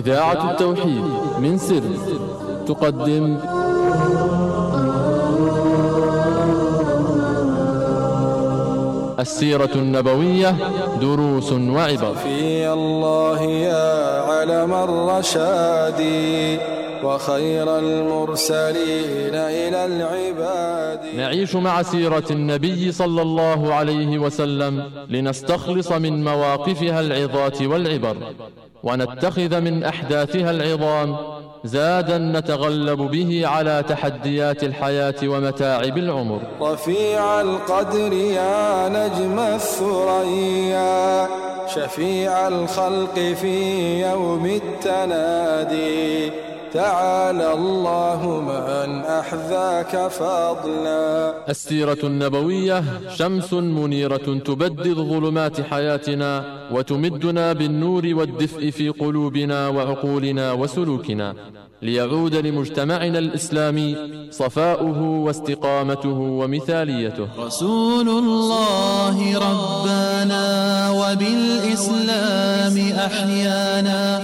إذاعة التوحيد من سر تقدم السيرة النبوية دروس وعبر. في الله يا علم الرشاد وخير المرسلين إلى العباد. نعيش مع سيرة النبي صلى الله عليه وسلم لنستخلص من مواقفها العظات والعبر، ونتخذ من أحداثها العظام زادا نتغلب به على تحديات الحياة ومتاعب العمر. رفيع القدر يا نجم الثريا شفيع الخلق في يوم التنادي، تعالى الله من أحذاك فضلا. السيرة النبوية شمس منيرة تبدد ظلمات حياتنا وتمدنا بالنور والدفء في قلوبنا وعقولنا وسلوكنا، ليعود لمجتمعنا الإسلامي صفاؤه واستقامته ومثاليته. رسول الله ربنا وبالإسلام أحيانا،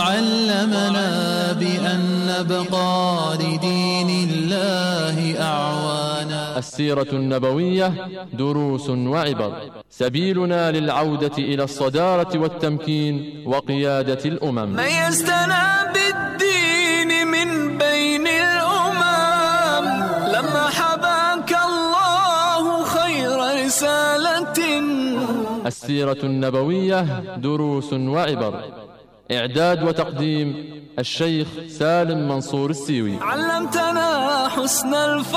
وعلمنا بأن نبقى لدين الله أعوانا. السيرة النبوية دروس وعبر، سبيلنا للعودة إلى الصدارة والتمكين وقيادة الأمم. ميزتنا بالدين من بين الأمم، لما حباك الله خير رسالة. السيرة النبوية دروس وعبر، إعداد وتقديم الشيخ سالم منصور السيوي. علمتنا حسن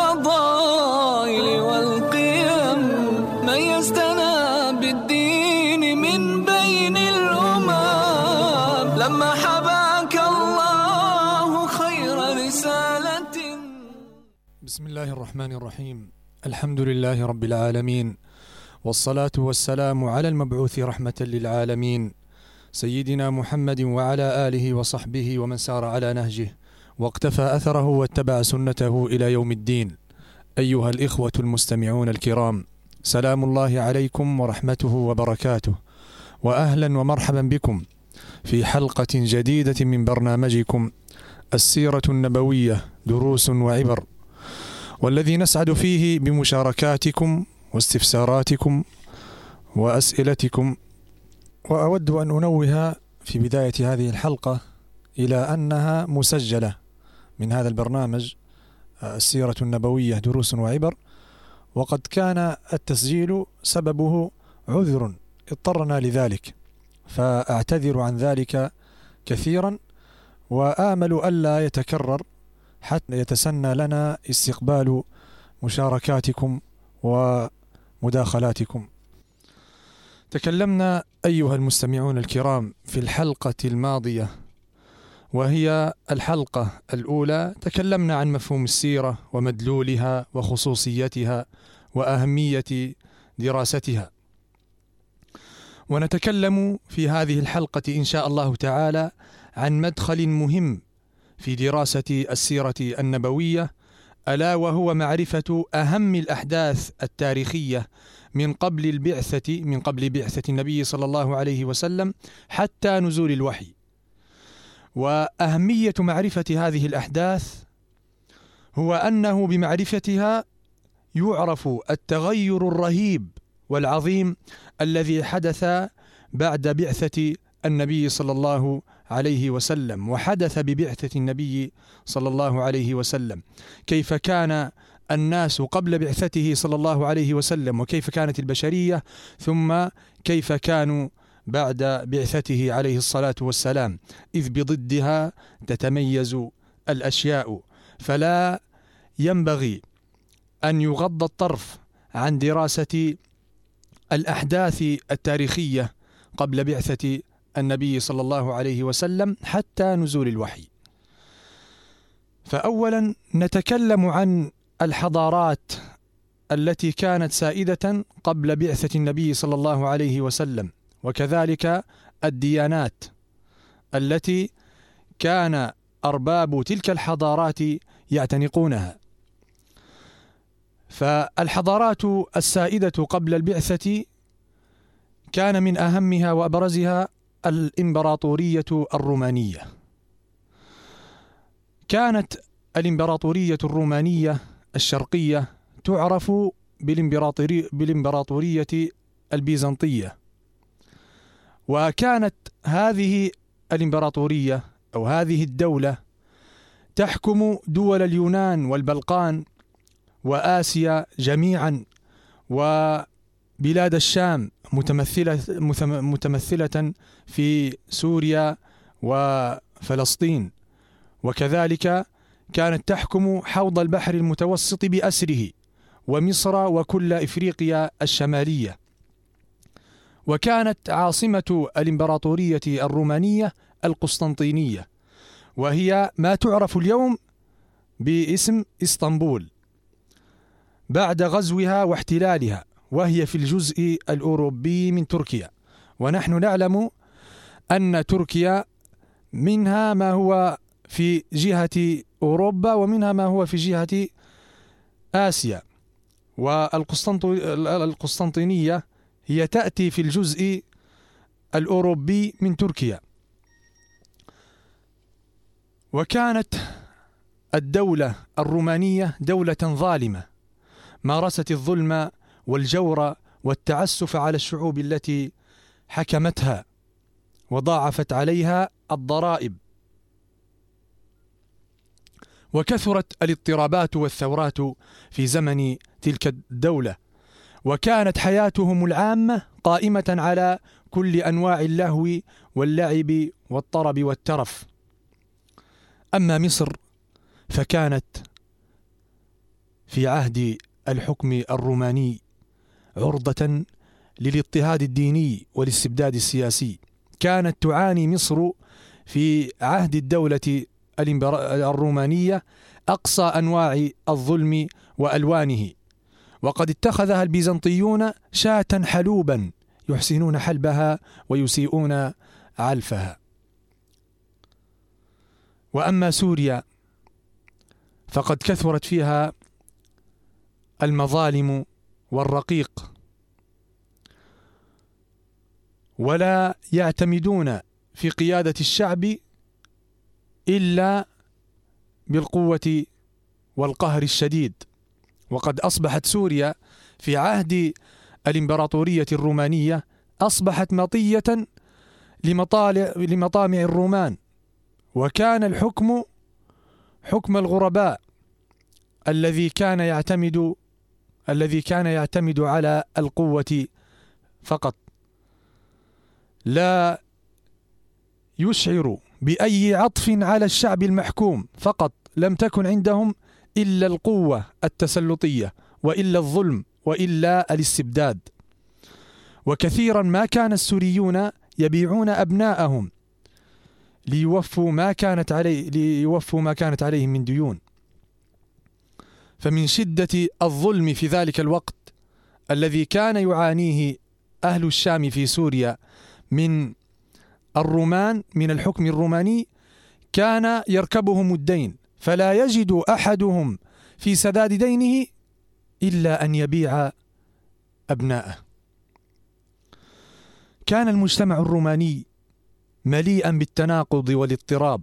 الفضائل والقيم، ميزتنا بالدين من بين الأمم، لما حباك الله خير رسالة. بسم الله الرحمن الرحيم. الحمد لله رب العالمين، والصلاة والسلام على المبعوث رحمة للعالمين سيدنا محمد وعلى آله وصحبه ومن سار على نهجه واقتفى أثره واتبع سنته إلى يوم الدين. أيها الإخوة المستمعون الكرام، سلام الله عليكم ورحمته وبركاته، وأهلا ومرحبا بكم في حلقة جديدة من برنامجكم السيرة النبوية دروس وعبر، والذي نسعد فيه بمشاركاتكم واستفساراتكم وأسئلتكم. وأود أن أنوه في بداية هذه الحلقة إلى أنها مسجلة من هذا البرنامج السيرة النبوية دروس وعبر، وقد كان التسجيل سببه عذر اضطرنا لذلك، فأعتذر عن ذلك كثيرا، وآمل ألا يتكرر حتى يتسنى لنا استقبال مشاركاتكم ومداخلاتكم. تكلمنا أيها المستمعون الكرام في الحلقة الماضية، وهي الحلقة الأولى، تكلمنا عن مفهوم السيرة ومدلولها وخصوصيتها وأهمية دراستها، ونتكلم في هذه الحلقة إن شاء الله تعالى عن مدخل مهم في دراسة السيرة النبوية، ألا وهو معرفة أهم الأحداث التاريخية من قبل بعثة النبي صلى الله عليه وسلم حتى نزول الوحي. وأهمية معرفة هذه الأحداث هو أنه بمعرفتها يعرف التغير الرهيب والعظيم الذي حدث بعد بعثة النبي صلى الله عليه وسلم، وحدث ببعثة النبي صلى الله عليه وسلم، كيف كان الناس قبل بعثته صلى الله عليه وسلم، وكيف كانت البشرية، ثم كيف كانوا بعد بعثته عليه الصلاة والسلام، إذ بضدها تتميز الأشياء. فلا ينبغي أن يغض الطرف عن دراسة الأحداث التاريخية قبل بعثة النبي صلى الله عليه وسلم حتى نزول الوحي. فأولا نتكلم عن الحضارات التي كانت سائدة قبل بعثة النبي صلى الله عليه وسلم، وكذلك الديانات التي كان أرباب تلك الحضارات يعتنقونها. فالحضارات السائدة قبل البعثة كان من أهمها وأبرزها الإمبراطورية الرومانية، كانت الإمبراطورية الرومانية الشرقية تعرف بالإمبراطورية البيزنطية، وكانت هذه الإمبراطورية أو هذه الدولة تحكم دول اليونان والبلقان وآسيا جميعا، وبلاد الشام متمثلة في سوريا وفلسطين، وكذلك كانت تحكم حوض البحر المتوسط بأسره ومصر وكل إفريقيا الشمالية. وكانت عاصمة الإمبراطورية الرومانية القسطنطينية، وهي ما تعرف اليوم باسم إسطنبول بعد غزوها واحتلالها، وهي في الجزء الأوروبي من تركيا. ونحن نعلم أن تركيا منها ما هو في جهة أوروبا ومنها ما هو في جهة آسيا، والقسطنطينية هي تأتي في الجزء الأوروبي من تركيا. وكانت الدولة الرومانية دولة ظالمة مارست الظلم والجور والتعسف على الشعوب التي حكمتها، وضاعفت عليها الضرائب، وكثرت الاضطرابات والثورات في زمن تلك الدولة، وكانت حياتهم العامة قائمة على كل أنواع اللهو واللعب والطرب والترف. أما مصر فكانت في عهد الحكم الروماني عرضة للاضطهاد الديني والاستبداد السياسي. كانت تعاني مصر في عهد الدولة الرومانية أقصى أنواع الظلم وألوانه، وقد اتخذها البيزنطيون شاة حلوبا يحسنون حلبها ويسيئون علفها. وأما سوريا فقد كثرت فيها المظالم والرقيق، ولا يعتمدون في قيادة الشعب إلا بالقوة والقهر الشديد. وقد أصبحت سوريا في عهد الإمبراطورية الرومانية أصبحت مطية لمطامع الرومان، وكان الحكم حكم الغرباء الذي كان يعتمد على القوة فقط، لا يشعر بأي عطف على الشعب المحكوم، فقط لم تكن عندهم إلا القوة التسلطية وإلا الظلم وإلا الاستبداد. وكثيرا ما كان السوريون يبيعون أبناءهم ليوفوا ما كانت عليهم من ديون. فمن شدة الظلم في ذلك الوقت الذي كان يعانيه أهل الشام في سوريا من الرومان، من الحكم الروماني، كان يركبهم الدين، فلا يجد أحدهم في سداد دينه إلا أن يبيع أبناءه. كان المجتمع الروماني مليئا بالتناقض والاضطراب،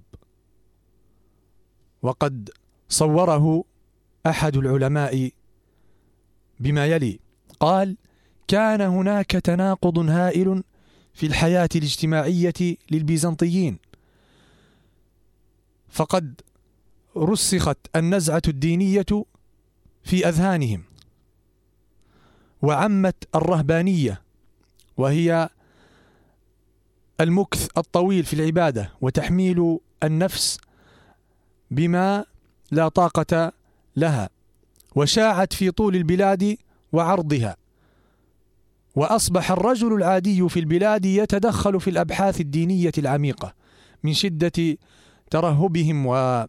وقد صوره أحد العلماء بما يلي: قال: كان هناك تناقض هائل في الحياة الاجتماعية للبيزنطيين، فقد رسخت النزعة الدينية في أذهانهم، وعمت الرهبانية، وهي المكث الطويل في العبادة وتحميل النفس بما لا طاقة لها، وشاعت في طول البلاد وعرضها، وأصبح الرجل العادي في البلاد يتدخل في الأبحاث الدينية العميقة من شدة ترهبهم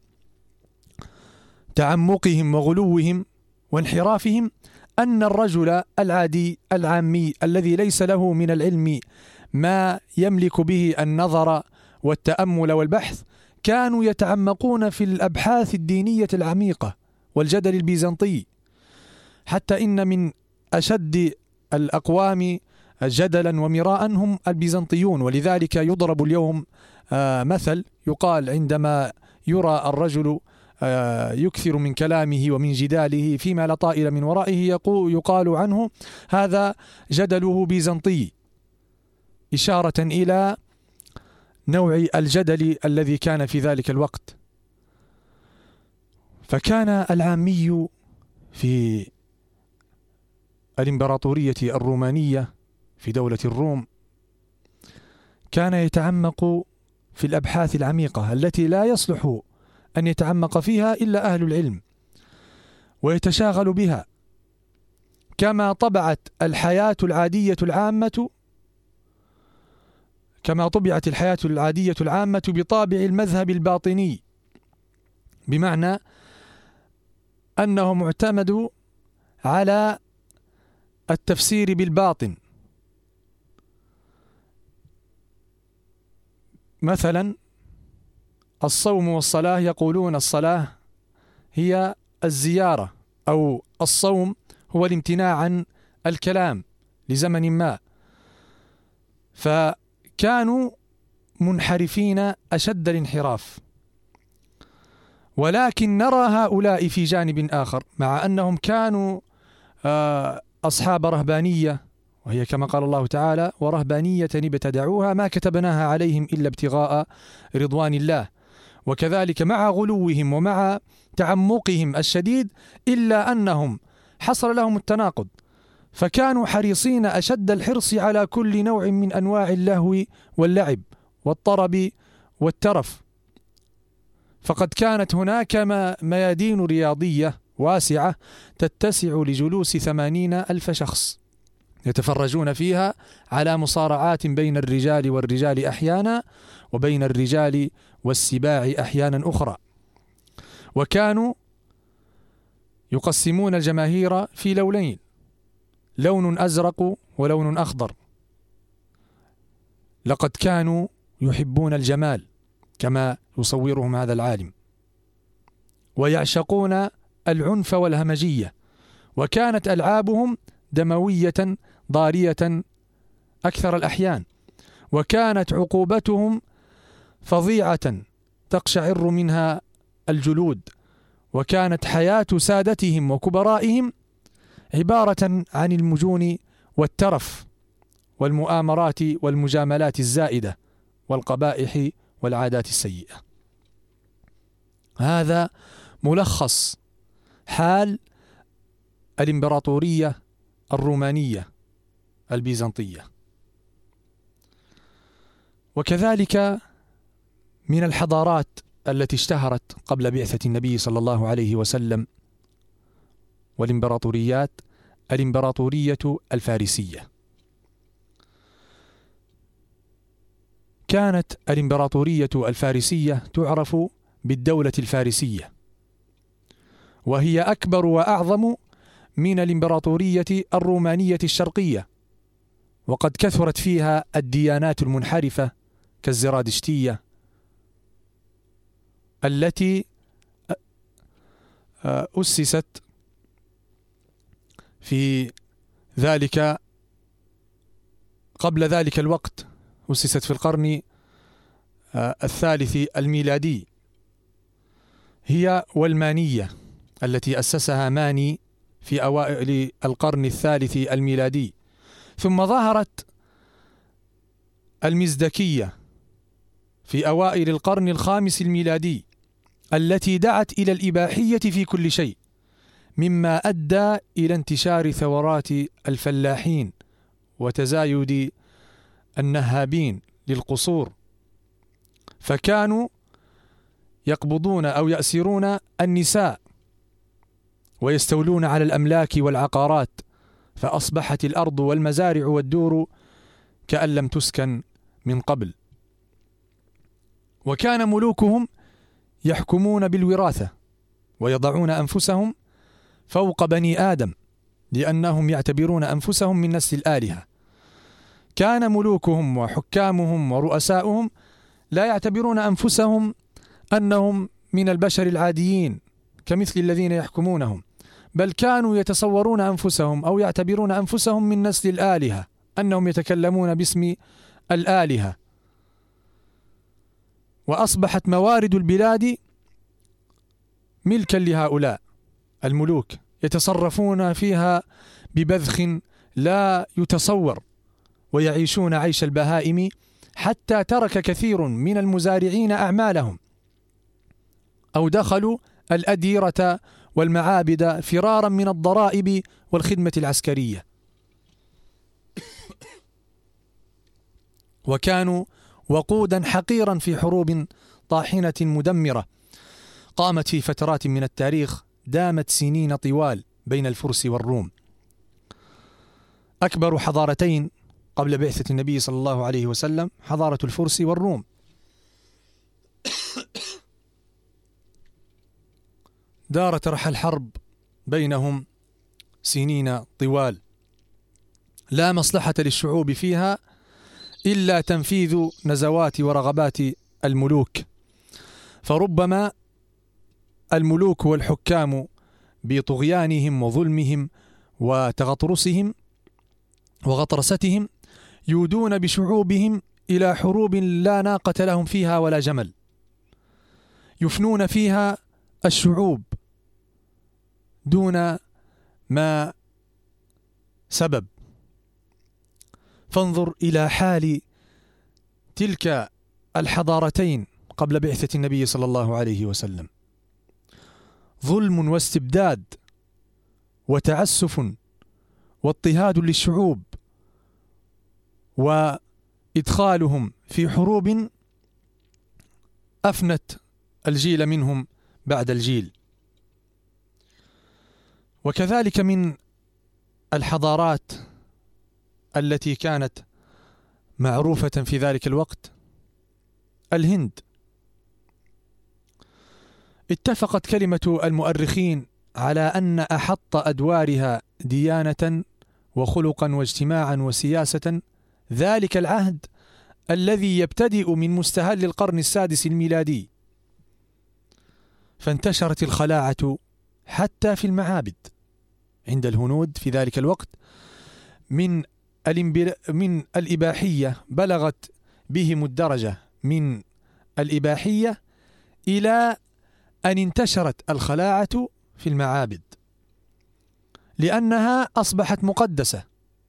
وتعمقهم وغلوهم وانحرافهم، أن الرجل العادي العامي الذي ليس له من العلم ما يملك به النظر والتأمل والبحث كانوا يتعمقون في الأبحاث الدينية العميقة والجدل البيزنطي، حتى إن من أشد الأقوام جدلا ومراء هم البيزنطيون. ولذلك يضرب اليوم مثل يقال عندما يرى الرجل يكثر من كلامه ومن جداله فيما لا طائل من ورائه يقال عنه هذا جدله بيزنطي، إشارة إلى نوع الجدل الذي كان في ذلك الوقت. فكان العامي في الإمبراطورية الرومانية في دولة الروم كان يتعمق في الأبحاث العميقة التي لا يصلح أن يتعمق فيها إلا أهل العلم، ويتشاغل بها، كما طبعت الحياة العادية العامة بطابع المذهب الباطني، بمعنى أنه معتمد على التفسير بالباطن. مثلا الصوم والصلاة، يقولون الصلاة هي الزيارة، أو الصوم هو الامتناع عن الكلام لزمن ما. فكانوا منحرفين أشد الانحراف. ولكن نرى هؤلاء في جانب آخر، مع أنهم كانوا أصحاب رهبانية، وهي كما قال الله تعالى: ورهبانية ابتدعوها ما كتبناها عليهم إلا ابتغاء رضوان الله. وكذلك مع غلوهم ومع تعمقهم الشديد، إلا أنهم حصل لهم التناقض، فكانوا حريصين أشد الحرص على كل نوع من أنواع اللهو واللعب والطرب والترف. فقد كانت هناك ميادين رياضية واسعة تتسع لجلوس 80,000 شخص يتفرجون فيها على مصارعات بين الرجال والرجال أحيانا، وبين الرجال والسباع أحيانا أخرى. وكانوا يقسمون الجماهير في لونين: لون أزرق ولون أخضر. لقد كانوا يحبون الجمال كما يصورهم هذا العالم، ويعشقون العنف والهمجية، وكانت ألعابهم دموية ضارية أكثر الأحيان، وكانت عقوبتهم فظيعة تقشعر منها الجلود، وكانت حياة سادتهم وكبرائهم عبارة عن المجون والترف والمؤامرات والمجاملات الزائدة والقبائح والعادات السيئة. هذا ملخص حال الإمبراطورية الرومانية البيزنطية. وكذلك من الحضارات التي اشتهرت قبل بعثة النبي صلى الله عليه وسلم والإمبراطوريات الإمبراطورية الفارسية. كانت الإمبراطورية الفارسية تعرف بالدولة الفارسية، وهي أكبر وأعظم من الإمبراطورية الرومانية الشرقية، وقد كثرت فيها الديانات المنحرفة كالزرادشتية التي أسست في ذلك قبل ذلك الوقت، أسست في القرن الثالث الميلادي، هي والمانية التي أسسها ماني في أوائل القرن الثالث الميلادي. ثم ظهرت المزدكية في أوائل القرن الخامس الميلادي، التي دعت إلى الإباحية في كل شيء، مما أدى إلى انتشار ثورات الفلاحين وتزايد النهابين للقصور، فكانوا يقبضون أو يأسرون النساء ويستولون على الأملاك والعقارات، فأصبحت الأرض والمزارع والدور كأن لم تسكن من قبل. وكان ملوكهم يحكمون بالوراثة ويضعون أنفسهم فوق بني آدم، لأنهم يعتبرون أنفسهم من نسل الآلهة. كان ملوكهم وحكامهم ورؤساؤهم لا يعتبرون أنفسهم أنهم من البشر العاديين كمثل الذين يحكمونهم، بل كانوا يتصورون أنفسهم أو يعتبرون أنفسهم من نسل الآلهة، أنهم يتكلمون باسم الآلهة. وأصبحت موارد البلاد ملكا لهؤلاء الملوك، يتصرفون فيها ببذخ لا يتصور، ويعيشون عيش البهائم، حتى ترك كثير من المزارعين أعمالهم أو دخلوا الأديرة والمعابد فرارا من الضرائب والخدمة العسكرية، وكانوا وقودا حقيرا في حروب طاحنة مدمرة قامت في فترات من التاريخ دامت سنين طوال بين الفرس والروم. أكبر حضارتين قبل بعثة النبي صلى الله عليه وسلم حضارة الفرس والروم. دارت رحى الحرب بينهم سنين طوال، لا مصلحة للشعوب فيها إلا تنفيذ نزوات ورغبات الملوك، فربما الملوك والحكام بطغيانهم وظلمهم وتغطرسهم وغطرستهم يودون بشعوبهم إلى حروب لا ناقة لهم فيها ولا جمل، يفنون فيها الشعوب دون ما سبب. فانظر إلى حال تلك الحضارتين قبل بعثة النبي صلى الله عليه وسلم، ظلم واستبداد وتعسف واضطهاد للشعوب، وإدخالهم في حروب أفنت الجيل منهم بعد الجيل. وكذلك من الحضارات التي كانت معروفة في ذلك الوقت الهند. اتفقت كلمة المؤرخين على أن أحط أدوارها ديانة وخلقا واجتماعا وسياسة ذلك العهد الذي يبتدئ من مستهل القرن السادس الميلادي، فانتشرت الخلاعة حتى في المعابد عند الهنود في ذلك الوقت، من الإباحية بلغت بهم الدرجة من الإباحية إلى أن انتشرت الخلاعة في المعابد، لأنها أصبحت مقدسة،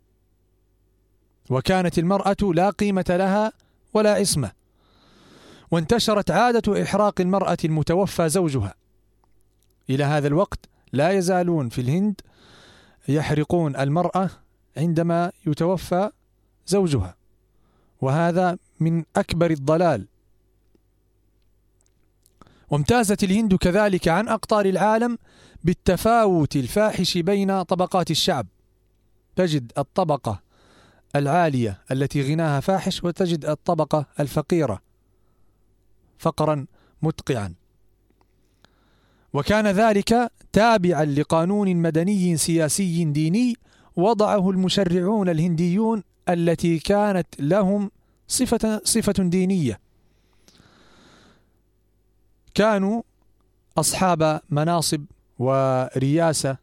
وكانت المرأة لا قيمة لها ولا عصمة، وانتشرت عادة إحراق المرأة المتوفى زوجها. إلى هذا الوقت لا يزالون في الهند يحرقون المرأة عندما يتوفى زوجها، وهذا من أكبر الضلال. وامتازت الهند كذلك عن أقطار العالم بالتفاوت الفاحش بين طبقات الشعب، تجد الطبقة العالية التي غناها فاحش، وتجد الطبقة الفقيرة فقرا مدقعا، وكان ذلك تابعا لقانون مدني سياسي ديني وضعه المشرعون الهنديون التي كانت لهم صفة دينية، كانوا أصحاب مناصب ورياسة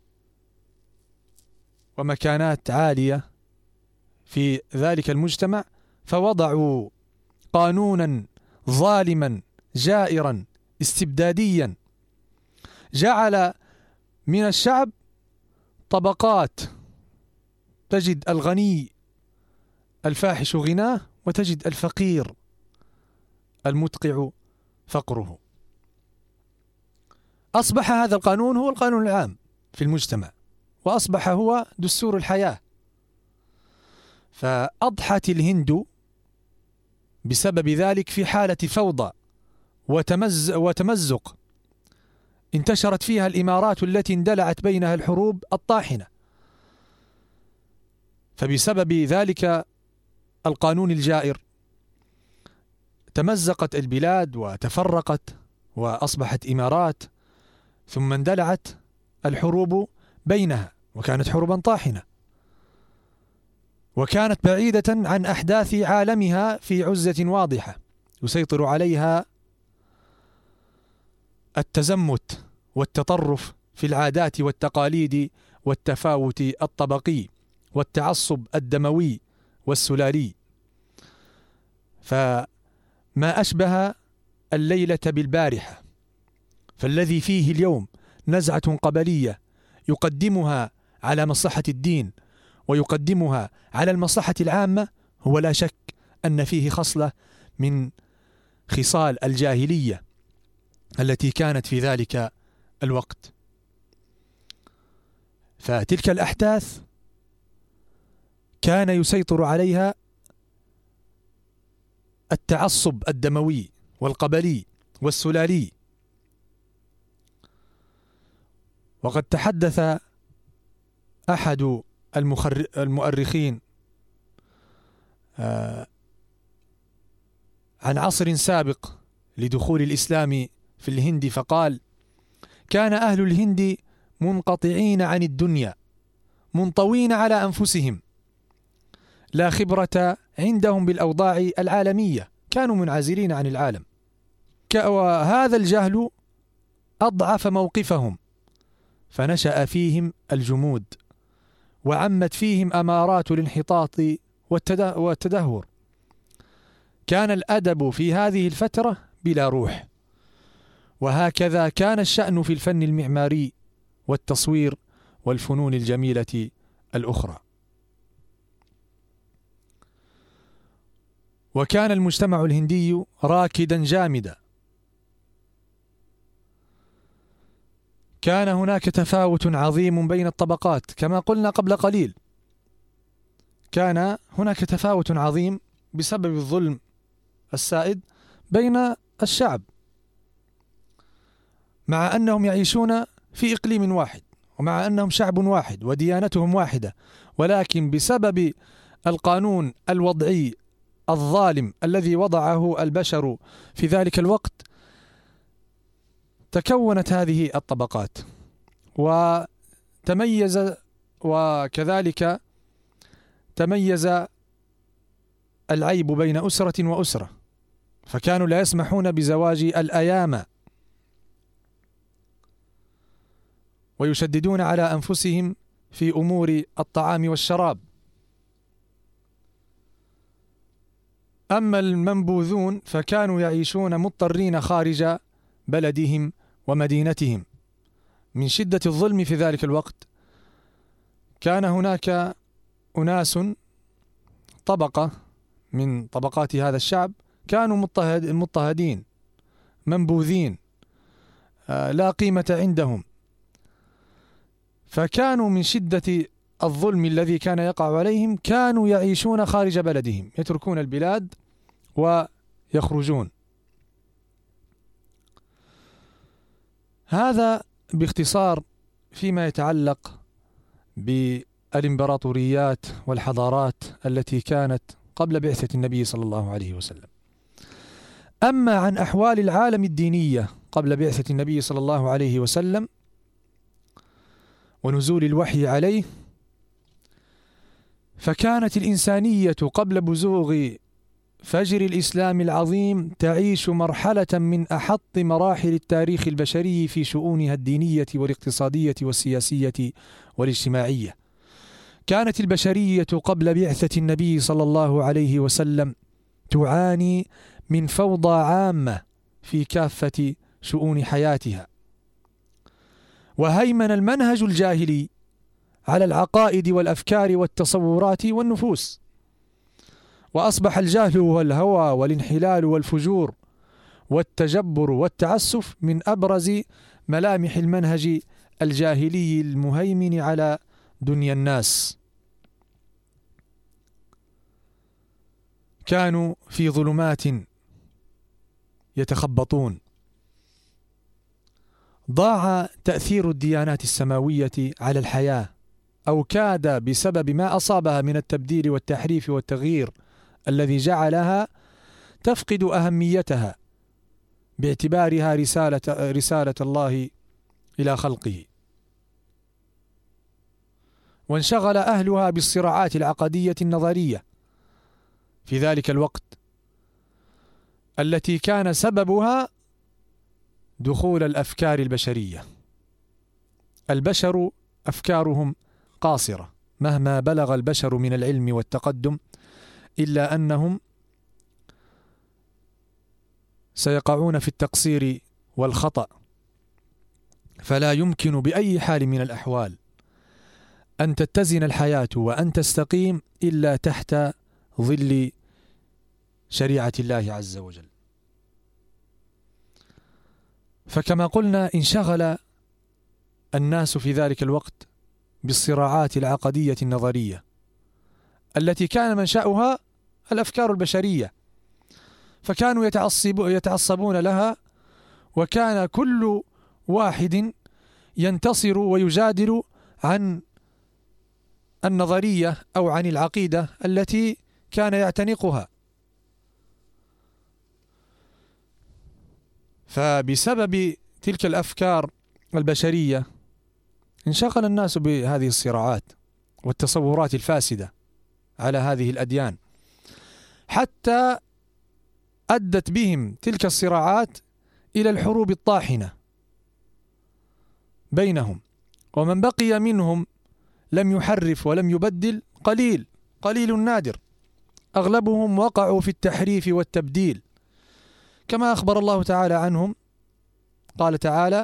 ومكانات عالية في ذلك المجتمع، فوضعوا قانونا ظالما جائرا استبداديا جعل من الشعب طبقات، تجد الغني الفاحش غناه، وتجد الفقير المدقع فقره. أصبح هذا القانون هو القانون العام في المجتمع، وأصبح هو دستور الحياة. فأضحت الهند بسبب ذلك في حالة فوضى وتمزق، انتشرت فيها الإمارات التي اندلعت بينها الحروب الطاحنة، فبسبب ذلك القانون الجائر تمزقت البلاد وتفرقت وأصبحت إمارات، ثم اندلعت الحروب بينها، وكانت حروبا طاحنة، وكانت بعيدة عن أحداث عالمها في عزة واضحة يسيطر عليها التزمت والتطرف في العادات والتقاليد والتفاوت الطبقي والتعصب الدموي والسلالي. فما أشبه الليلة بالبارحة، فالذي فيه اليوم نزعة قبلية يقدمها على مصلحة الدين ويقدمها على المصلحة العامة، هو لا شك أن فيه خصلة من خصال الجاهلية التي كانت في ذلك الوقت. فتلك الأحداث كان يسيطر عليها التعصب الدموي والقبلي والسلالي. وقد تحدث أحد المؤرخين عن عصر سابق لدخول الإسلام في الهند، فقال: كان أهل الهند منقطعين عن الدنيا منطوين على أنفسهم، لا خبرة عندهم بالأوضاع العالمية، كانوا منعزلين عن العالم، وهذا الجهل أضعف موقفهم، فنشأ فيهم الجمود، وعمت فيهم أمارات الانحطاط والتدهور. كان الأدب في هذه الفترة بلا روح، وهكذا كان الشأن في الفن المعماري والتصوير والفنون الجميلة الأخرى. وكان المجتمع الهندي راكدا جامدا، كان هناك تفاوت عظيم بين الطبقات كما قلنا قبل قليل، كان هناك تفاوت عظيم بسبب الظلم السائد بين الشعب، مع أنهم يعيشون في إقليم واحد، ومع أنهم شعب واحد وديانتهم واحدة، ولكن بسبب القانون الوضعي الظالم الذي وضعه البشر في ذلك الوقت تكونت هذه الطبقات، وكذلك تميز العيب بين أسرة وأسرة، فكانوا لا يسمحون بزواج الأيام، ويشددون على أنفسهم في أمور الطعام والشراب. أما المنبوذون فكانوا يعيشون مضطرين خارج بلدهم ومدينتهم من شدة الظلم في ذلك الوقت. كان هناك أناس، طبقة من طبقات هذا الشعب، كانوا مضطهدين منبوذين، لا قيمة عندهم، فكانوا من شدة الظلم الذي كان يقع عليهم كانوا يعيشون خارج بلدهم، يتركون البلاد ويخرجون. هذا باختصار فيما يتعلق بالإمبراطوريات والحضارات التي كانت قبل بعثة النبي صلى الله عليه وسلم. أما عن أحوال العالم الدينية قبل بعثة النبي صلى الله عليه وسلم ونزول الوحي عليه، فكانت الإنسانية قبل بزوغ فجر الإسلام العظيم تعيش مرحلة من أحط مراحل التاريخ البشري في شؤونها الدينية والاقتصادية والسياسية والاجتماعية. كانت البشرية قبل بعثة النبي صلى الله عليه وسلم تعاني من فوضى عامة في كافة شؤون حياتها، وهيمن المنهج الجاهلي على العقائد والأفكار والتصورات والنفوس، وأصبح الجهل والهوى والانحلال والفجور والتجبر والتعسف من أبرز ملامح المنهج الجاهلي المهيمن على دنيا الناس. كانوا في ظلمات يتخبطون. ضاع تأثير الديانات السماوية على الحياة، أو كاد بسبب ما أصابها من التبديل والتحريف والتغيير الذي جعلها تفقد أهميتها باعتبارها رسالة الله إلى خلقه. وانشغل أهلها بالصراعات العقدية النظرية في ذلك الوقت التي كان سببها دخول الأفكار البشرية. البشر أفكارهم قاصرة مهما بلغ البشر من العلم والتقدم، إلا أنهم سيقعون في التقصير والخطأ، فلا يمكن بأي حال من الأحوال أن تتزن الحياة وأن تستقيم إلا تحت ظل شريعة الله عز وجل. فكما قلنا انشغل الناس في ذلك الوقت بالصراعات العقدية النظرية التي كان منشأها الأفكار البشرية، فكانوا يتعصبون لها، وكان كل واحد ينتصر ويجادل عن النظرية أو عن العقيدة التي كان يعتنقها. فبسبب تلك الأفكار البشرية انشغل الناس بهذه الصراعات والتصورات الفاسدة على هذه الأديان، حتى أدت بهم تلك الصراعات إلى الحروب الطاحنة بينهم، ومن بقي منهم لم يحرف ولم يبدل قليل نادر، أغلبهم وقعوا في التحريف والتبديل، كما أخبر الله تعالى عنهم. قال تعالى: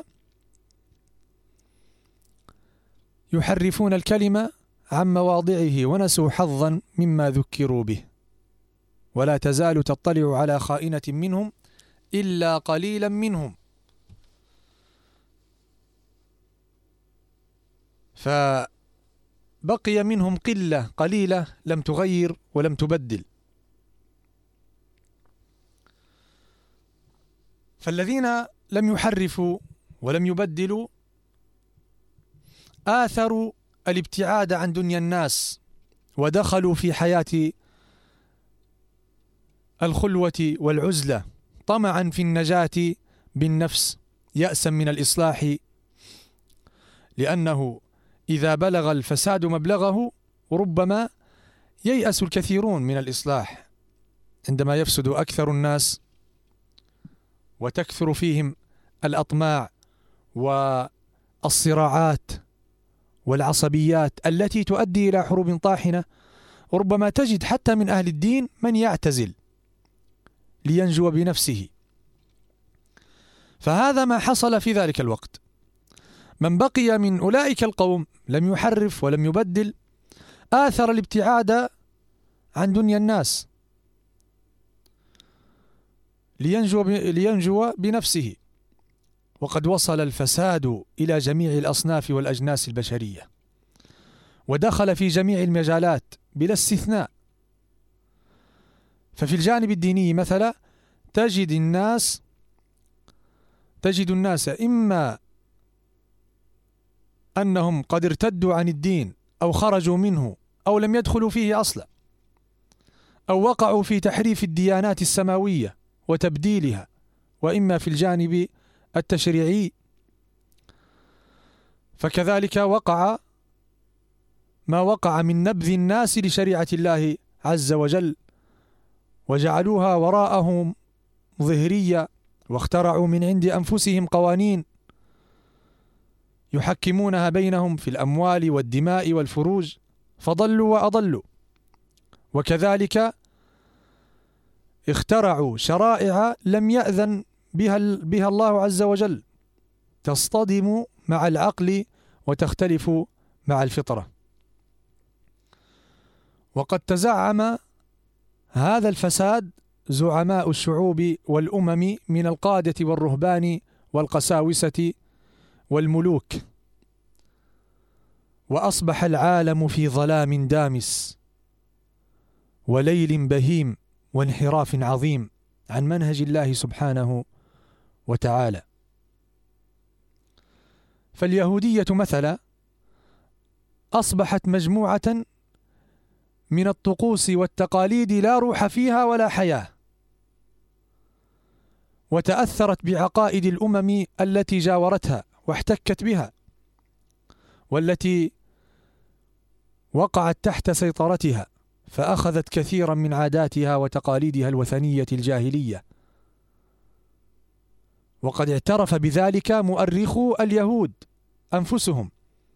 يحرفون الكلمة عن مواضعه ونسوا حظا مما ذكروا به ولا تزال تطلع على خائنة منهم إلا قليلا منهم. فبقي منهم قلة قليلة لم تغير ولم تبدل. فالذين لم يحرفوا ولم يبدلوا آثروا الابتعاد عن دنيا الناس، ودخلوا في حياة الخلوة والعزلة طمعا في النجاة بالنفس، يأسا من الإصلاح، لأنه إذا بلغ الفساد مبلغه ربما ييأس الكثيرون من الإصلاح عندما يفسد أكثر الناس وتكثر فيهم الأطماع والصراعات والعصبيات التي تؤدي إلى حروب طاحنة. ربما تجد حتى من أهل الدين من يعتزل لينجو بنفسه. فهذا ما حصل في ذلك الوقت. من بقي من أولئك القوم لم يحرف ولم يبدل آثر الابتعاد عن دنيا الناس لينجو بنفسه، وقد وصل الفساد إلى جميع الأصناف والأجناس البشرية، ودخل في جميع المجالات بلا استثناء. ففي الجانب الديني مثلا تجد الناس إما أنهم قد ارتدوا عن الدين أو خرجوا منه أو لم يدخلوا فيه أصلا، أو وقعوا في تحريف الديانات السماوية وتبديلها، وإما في الجانب التشريعي فكذلك وقع ما وقع من نبذ الناس لشريعة الله عز وجل، وجعلوها وراءهم ظهرية، واخترعوا من عند أنفسهم قوانين يحكمونها بينهم في الأموال والدماء والفروج، فضلوا وأضلوا. وكذلك اخترعوا شرائع لم يأذن بها الله عز وجل، تصطدم مع العقل وتختلف مع الفطرة. وقد تزعم هذا الفساد زعماء الشعوب والأمم من القادة والرهبان والقساوسة والملوك، وأصبح العالم في ظلام دامس وليل بهيم وانحراف عظيم عن منهج الله سبحانه وتعالى. فاليهودية مثلا أصبحت مجموعة من الطقوس والتقاليد لا روح فيها ولا حياة، وتأثرت بعقائد الأمم التي جاورتها واحتكت بها، والتي وقعت تحت سيطرتها، فأخذت كثيرا من عاداتها وتقاليدها الوثنية الجاهلية. وقد اعترف بذلك مؤرخو اليهود أنفسهم،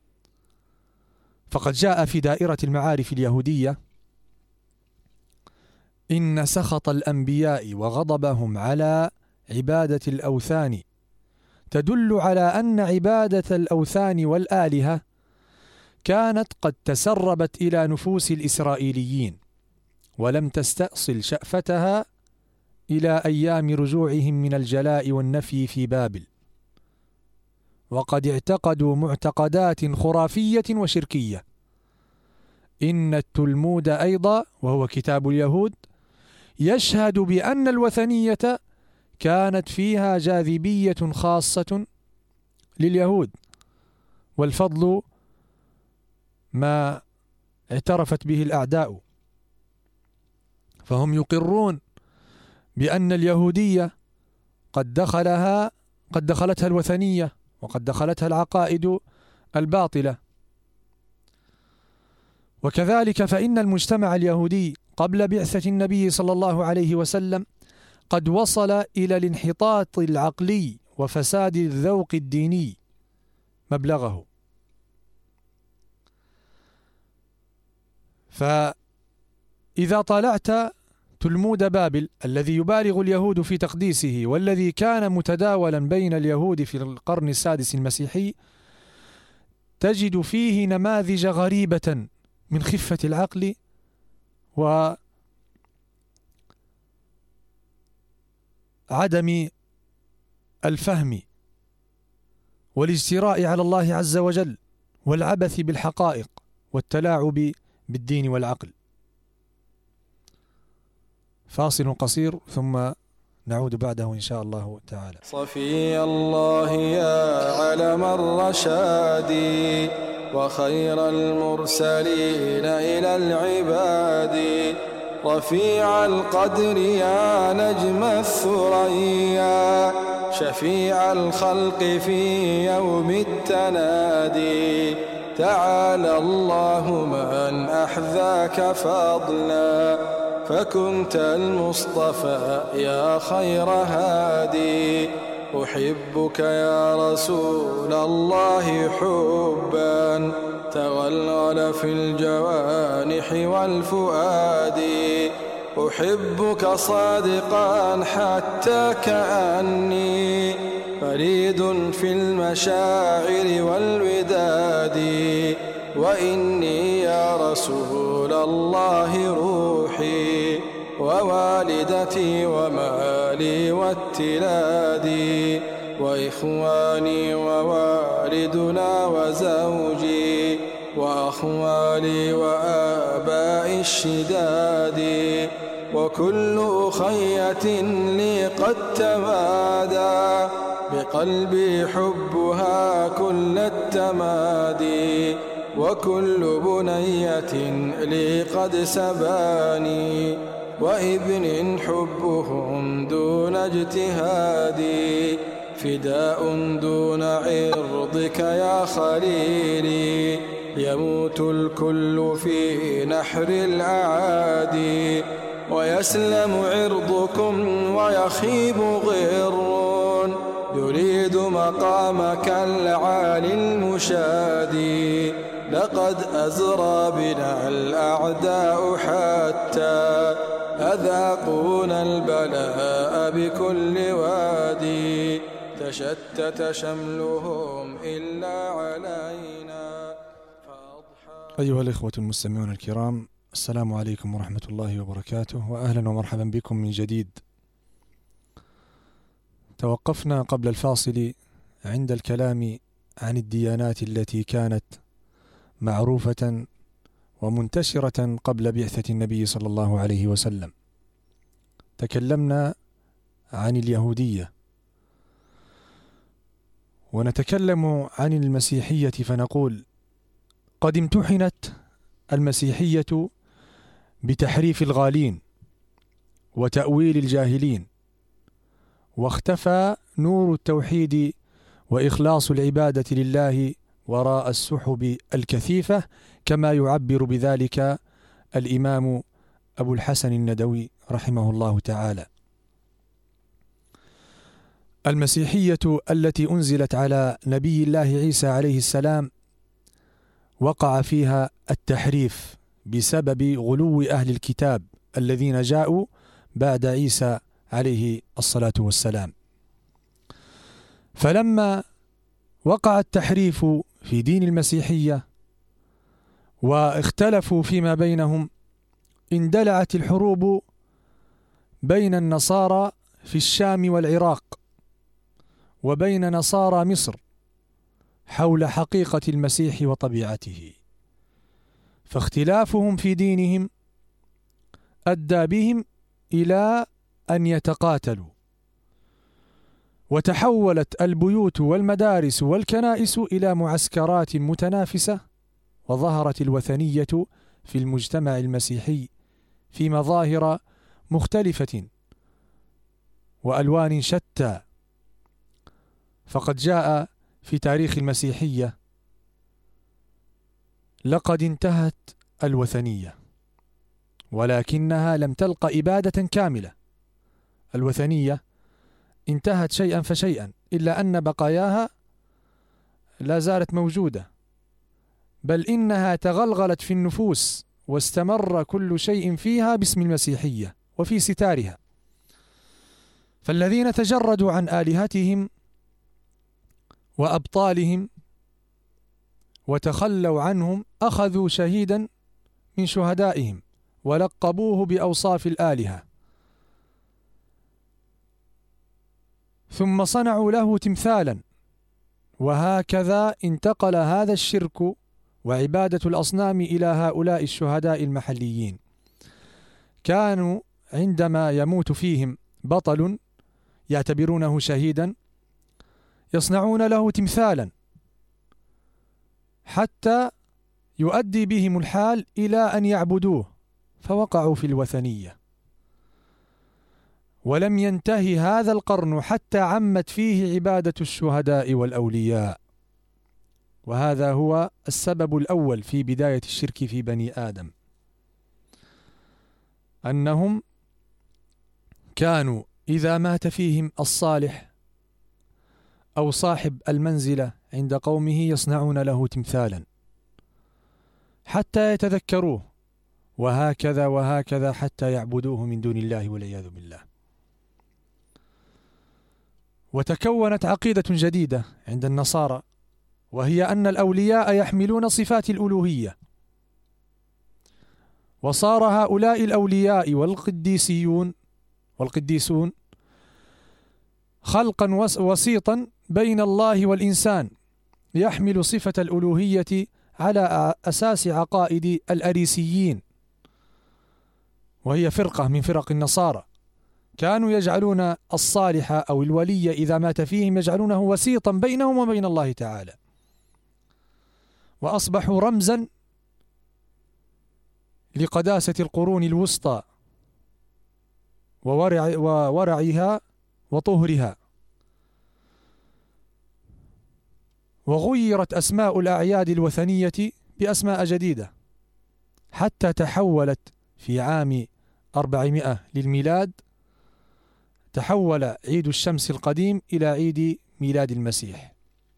فقد جاء في دائرة المعارف اليهودية: إن سخط الأنبياء وغضبهم على عبادة الأوثان تدل على أن عبادة الأوثان والآلهة كانت قد تسربت إلى نفوس الإسرائيليين، ولم تستأصل شأفتها إلى أيام رجوعهم من الجلاء والنفي في بابل، وقد اعتقدوا معتقدات خرافية وشركية. إن التلمود أيضا، وهو كتاب اليهود، يشهد بأن الوثنية كانت فيها جاذبية خاصة لليهود، والفضل ما اعترفت به الأعداء، فهم يقرون بأن اليهودية قد دخلتها الوثنية، وقد دخلتها العقائد الباطلة. وكذلك فإن المجتمع اليهودي قبل بعثة النبي صلى الله عليه وسلم قد وصل إلى الانحطاط العقلي وفساد الذوق الديني مبلغه. فإذا طالعت تلمود بابل الذي يبالغ اليهود في تقديسه، والذي كان متداولا بين اليهود في القرن السادس المسيحي، تجد فيه نماذج غريبة من خفة العقل وعدم الفهم والاجتراء على الله عز وجل والعبث بالحقائق والتلاعب بالدين والعقل. فاصل قصير ثم نعود بعده إن شاء الله تعالى. صفي الله يا علم الرشاد وخير المرسلين إلى العباد، رفيع القدر يا نجم الثريا، شفيع الخلق في يوم التنادي، تعالى الله من أحذاك فضلا، فكنت المصطفى يا خير هادي، أحبك يا رسول الله حبا تغلغل في الجوانح والفؤاد، أحبك صادقا حتى كأني فريد في المشاعر والوداد، وإني يا رسول الله روحي ووالدتي ومالي والتلادي، وإخواني ووالدنا وزوجي وأخوالي وآباء الشداد، وكل أخية لي قد تمادى بقلبي حبها كل التمادي، وكل بنية لي قد سباني، وابن حبهم دون اجتهادي، فداء دون عرضك يا خليلي، يموت الكل في نحر الأعادي، ويسلم عرضكم ويخيب غر يريد مقامك العالي المشادي، لقد أزرى بنا الأعداء حتى أذاقونا البلاء بكل وادي، تشتت شملهم إلا علينا فأضحى. أيها الإخوة المستمعون الكرام، السلام عليكم ورحمة الله وبركاته، وأهلا ومرحبا بكم من جديد. توقفنا قبل الفاصل عند الكلام عن الديانات التي كانت معروفة ومنتشرة قبل بعثة النبي صلى الله عليه وسلم. تكلمنا عن اليهودية، ونتكلم عن المسيحية فنقول قد امتحنت المسيحية بتحريف الغالين وتأويل الجاهلين، واختفى نور التوحيد وإخلاص العبادة لله وراء السحب الكثيفة، كما يعبر بذلك الإمام أبو الحسن الندوي رحمه الله تعالى. المسيحية التي أنزلت على نبي الله عيسى عليه السلام وقع فيها التحريف بسبب غلو أهل الكتاب الذين جاءوا بعد عيسى عليه الصلاة والسلام. فلما وقع التحريف في دين المسيحية واختلفوا فيما بينهم، اندلعت الحروب بين النصارى في الشام والعراق وبين نصارى مصر حول حقيقة المسيح وطبيعته، فاختلافهم في دينهم أدى بهم إلى أن يتقاتلوا، وتحولت البيوت والمدارس والكنائس إلى معسكرات متنافسة، وظهرت الوثنية في المجتمع المسيحي في مظاهر مختلفة وألوان شتى. فقد جاء في تاريخ المسيحية: لقد انتهت الوثنية ولكنها لم تلق إبادة كاملة. الوثنية انتهت شيئا فشيئا، إلا أن بقاياها لا زالت موجودة، بل إنها تغلغلت في النفوس واستمر كل شيء فيها باسم المسيحية وفي ستارها. فالذين تجردوا عن آلهتهم وأبطالهم وتخلوا عنهم أخذوا شهيدا من شهدائهم ولقبوه بأوصاف الآلهة، ثم صنعوا له تمثالا، وهكذا انتقل هذا الشرك وعبادة الأصنام إلى هؤلاء الشهداء المحليين. كانوا عندما يموت فيهم بطل يعتبرونه شهيدا يصنعون له تمثالا حتى يؤدي بهم الحال إلى أن يعبدوه، فوقعوا في الوثنية. ولم ينتهي هذا القرن حتى عمت فيه عبادة الشهداء والأولياء، وهذا هو السبب الأول في بداية الشرك في بني آدم، أنهم كانوا إذا مات فيهم الصالح أو صاحب المنزلة عند قومه يصنعون له تمثالا حتى يتذكروه، وهكذا وهكذا حتى يعبدوه من دون الله والعياذ بالله. وتكونت عقيدة جديدة عند النصارى، وهي أن الأولياء يحملون صفات الألوهية، وصار هؤلاء الأولياء والقديسون خلقا وسيطا بين الله والإنسان، يحمل صفة الألوهية على أساس عقائد الأريسيين، وهي فرقة من فرق النصارى. كانوا يجعلون الصالح أو الولي إذا مات فيهم يجعلونه وسيطا بينهم وبين الله تعالى، وأصبحوا رمزا لقداسة القرون الوسطى وورعها وطهرها. وغيرت أسماء الأعياد الوثنية بأسماء جديدة، حتى تحولت في عام 400 للميلاد، تحول عيد الشمس القديم إلى عيد ميلاد المسيح.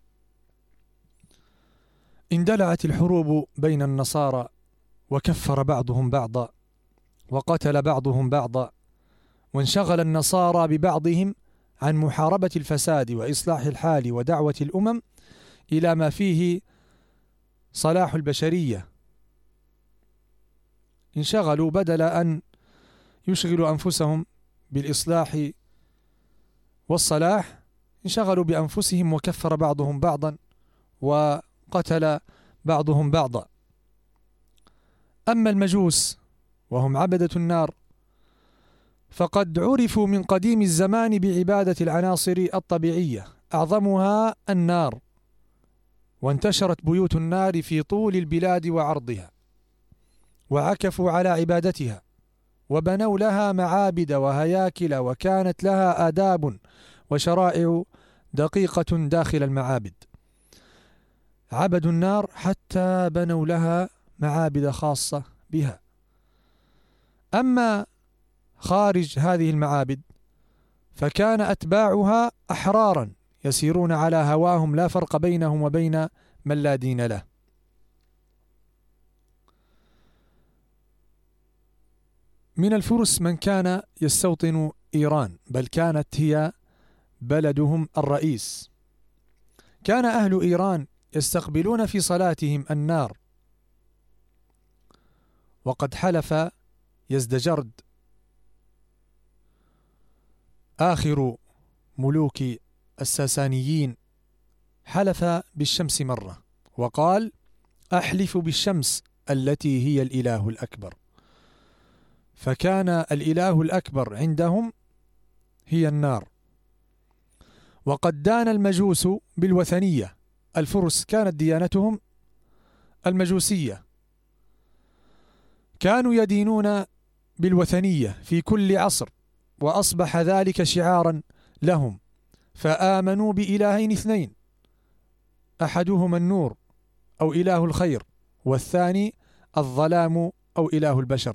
اندلعت الحروب بين النصارى، وكفر بعضهم بعضا، وقتل بعضهم بعضا، وانشغل النصارى ببعضهم عن محاربة الفساد وإصلاح الحال ودعوة الأمم إلى ما فيه صلاح البشرية. انشغلوا بدل أن يشغلوا أنفسهم بالإصلاح والصلاح، انشغلوا بأنفسهم، وكفر بعضهم بعضا وقتل بعضهم بعضا. أما المجوس وهم عبدة النار فقد عرفوا من قديم الزمان بعبادة العناصر الطبيعية، أعظمها النار، وانتشرت بيوت النار في طول البلاد وعرضها، وعكفوا على عبادتها، وبنوا لها معابد وهياكل، وكانت لها آداب وشرائع دقيقة داخل المعابد. عبدوا النار حتى بنوا لها معابد خاصة بها. أما خارج هذه المعابد فكان أتباعها أحرارا يسيرون على هواهم، لا فرق بينهم وبين من لا دين له. من الفرس من كان يستوطن إيران، بل كانت هي بلدهم الرئيس، كان أهل إيران يستقبلون في صلاتهم النار، وقد حلف يزدجرد آخر ملوك الساسانيين، حلف بالشمس مرة وقال: أحلف بالشمس التي هي الإله الأكبر. فكان الإله الأكبر عندهم هي النار. وقد دان المجوس بالوثنية، الفرس كانت ديانتهم المجوسية، كانوا يدينون بالوثنية في كل عصر، وأصبح ذلك شعارا لهم، فآمنوا بإلهين اثنين، أحدهما النور أو إله الخير، والثاني الظلام أو إله البشر.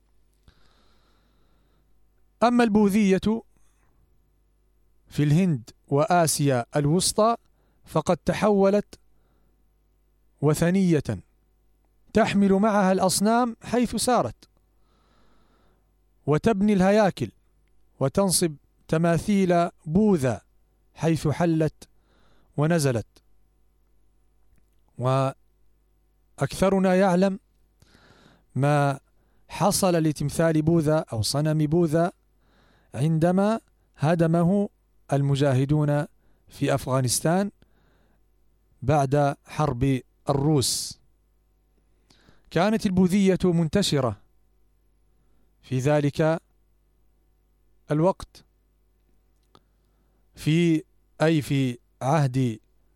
أما البوذية في الهند وآسيا الوسطى فقد تحولت وثنية تحمل معها الأصنام حيث سارت، وتبني الهياكل وتنصب تماثيل بوذا حيث حلت ونزلت. وأكثرنا يعلم ما حصل لتمثال بوذا أو صنم بوذا عندما هدمه المجاهدون في أفغانستان بعد حرب الروس. كانت البوذية منتشرة في ذلك الوقت، في عهد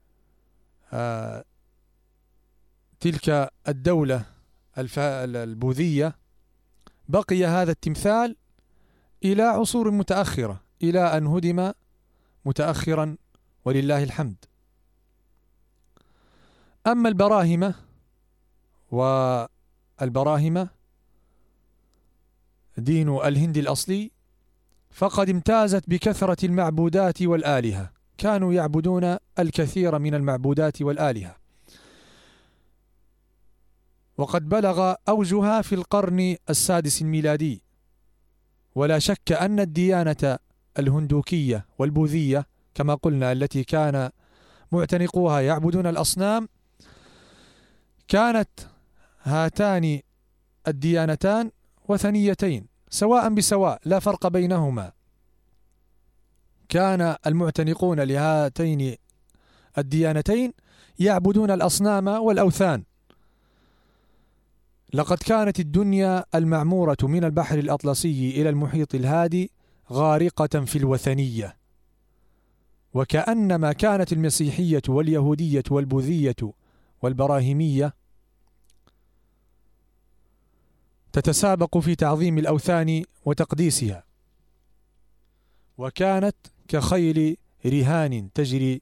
تلك الدولة البوذية. بقي هذا التمثال إلى عصور متأخرة، إلى أن هدم متأخرا ولله الحمد. أما البراهمة دين الهند الأصلي فقد امتازت بكثرة المعبودات والآلهة، كانوا يعبدون الكثير من المعبودات والآلهة، وقد بلغ أوجها في القرن السادس الميلادي. ولا شك أن الديانة الهندوكية والبوذية كما قلنا التي كان معتنقوها يعبدون الأصنام، كانت هاتان الديانتان وثنيتين سواء بسواء، لا فرق بينهما. كان المعتنقون لهاتين الديانتين يعبدون الأصنام والأوثان. لقد كانت الدنيا المعمورة من البحر الأطلسي إلى المحيط الهادي غارقة في الوثنية، وكأنما كانت المسيحية واليهودية والبوذية والبراهيمية تتسابق في تعظيم الأوثان وتقديسها، وكانت كخيل رهان تجري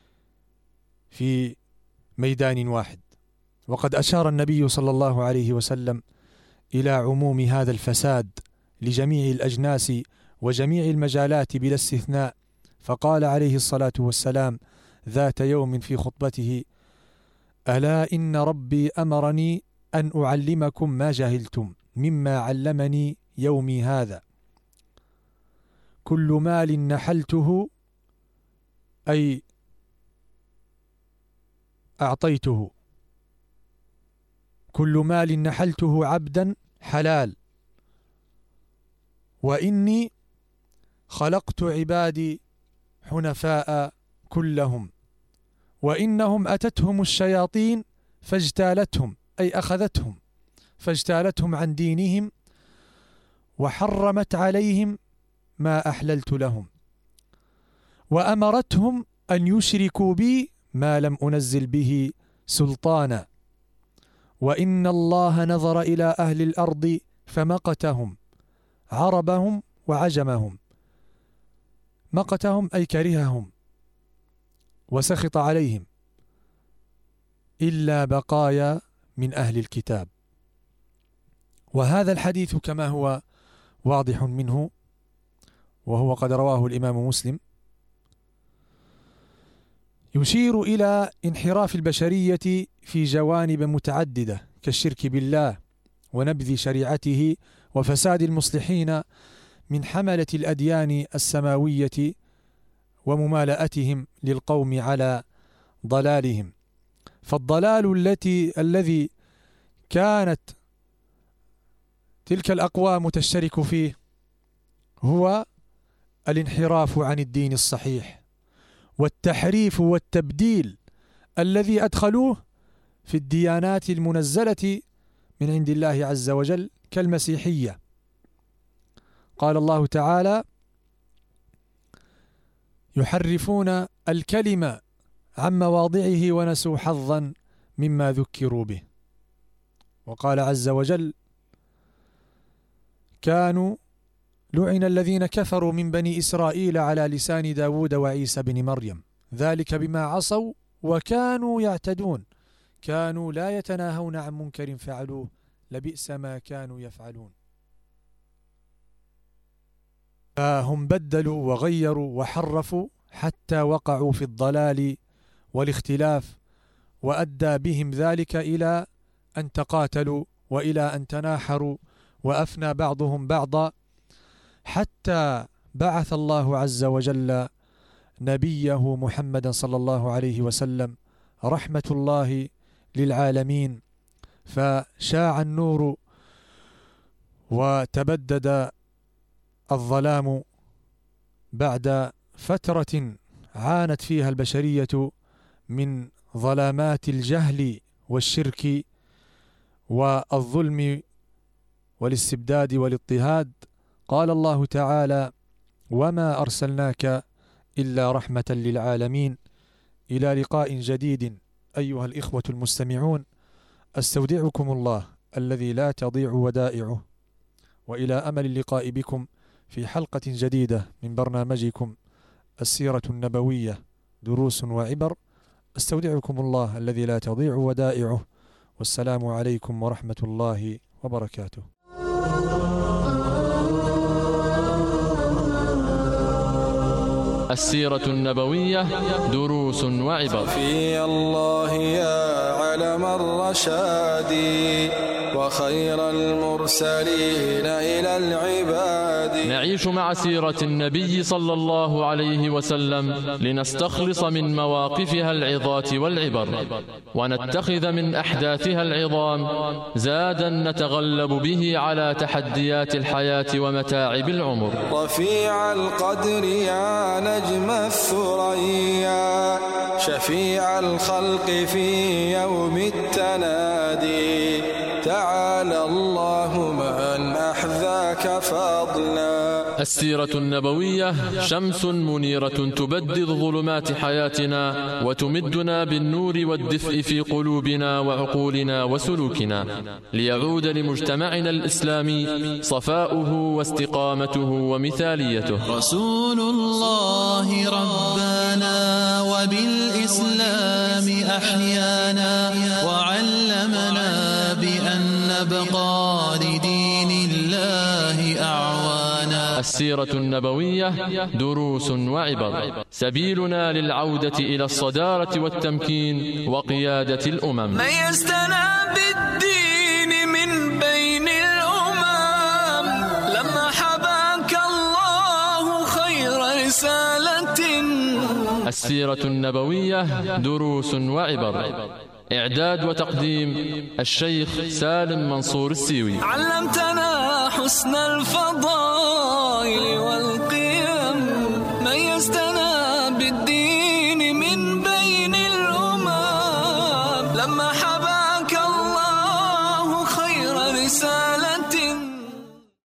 في ميدان واحد. وقد أشار النبي صلى الله عليه وسلم إلى عموم هذا الفساد لجميع الأجناس وجميع المجالات بلا استثناء، فقال عليه الصلاة والسلام ذات يوم في خطبته: ألا إن ربي أمرني أن أعلمكم ما جهلتم مما علمني يومي هذا، كل مال نحلته أي أعطيته، كل مال نحلته عبدا حلال، وإني خلقت عبادي حنفاء كلهم، وإنهم أتتهم الشياطين فاجتالتهم أي أخذتهم فاجتالتهم عن دينهم وحرمت عليهم ما أحللت لهم، وأمرتهم أن يشركوا بي ما لم أنزل به سلطانا، وإن الله نظر إلى أهل الأرض فمقتهم، عربهم وعجمهم، مقتهم أي كرههم وسخط عليهم، إلا بقايا من أهل الكتاب. وهذا الحديث كما هو واضح منه، وهو قد رواه الإمام مسلم، يشير إلى انحراف البشرية في جوانب متعددة كالشرك بالله ونبذ شريعته وفساد المصلحين من حملة الأديان السماوية وممالأتهم للقوم على ضلالهم. فالضلال الذي كانت تلك الأقوام تشترك فيه هو الانحراف عن الدين الصحيح والتحريف والتبديل الذي أدخلوه في الديانات المنزلة من عند الله عز وجل كالمسيحية. قال الله تعالى: يحرفون الكلم عن مواضعه ونسوا حظا مما ذكروا به. وقال عز وجل: لعن الذين كفروا من بني إسرائيل على لسان داود وعيسى بن مريم ذلك بما عصوا وكانوا يعتدون كانوا لا يتناهون عن منكر فعلوه لبئس ما كانوا يفعلون. فهم بدلوا وغيروا وحرفوا حتى وقعوا في الضلال والاختلاف، وأدى بهم ذلك إلى أن تقاتلوا وإلى أن تناحروا وأفنى بعضهم بعضا، حتى بعث الله عز وجل نبيه محمدا صلى الله عليه وسلم رحمة الله للعالمين، فشاع النور وتبدد الظلام بعد فترة عانت فيها البشرية من ظلامات الجهل والشرك والظلم والاستبداد والاضطهاد. قال الله تعالى: وما أرسلناك إلا رحمة للعالمين. إلى لقاء جديد أيها الإخوة المستمعون، أستودعكم الله الذي لا تضيع ودائعه، وإلى أمل اللقاء بكم في حلقة جديدة من برنامجكم السيرة النبوية دروس وعبر. أستودعكم الله الذي لا تضيع ودائعه، والسلام عليكم ورحمة الله وبركاته. السيرة النبوية دروس وعبر. في الله يا علم الرشاد وخير المرسلين إلى العباد. نعيش مع سيرة النبي صلى الله عليه وسلم لنستخلص من مواقفها العظات والعبر، ونتخذ من أحداثها العظام زادا نتغلب به على تحديات الحياة ومتاعب العمر. رفيع القدر يا نجم الثريا شفيع الخلق في يوم التنادي، تعالى الله من أحذاك فضلا. السيرة النبوية شمس منيرة تبدد ظلمات حياتنا وتمدنا بالنور والدفء في قلوبنا وعقولنا وسلوكنا، ليعود لمجتمعنا الإسلامي صفاؤه واستقامته ومثاليته. رسول الله ربنا وبالإسلام أحيانا، وعلمنا بأن نبقى لدين الله أعوانا. السيرة النبوية دروس وعبر، سبيلنا للعودة إلى الصدارة والتمكين وقيادة الأمم. ميزتنا بالدين من بين الأمم، لما حباك الله خير رسالة. السيرة النبوية دروس وعبر، إعداد وتقديم الشيخ سالم منصور السيوي. علمتنا حسن الفضائل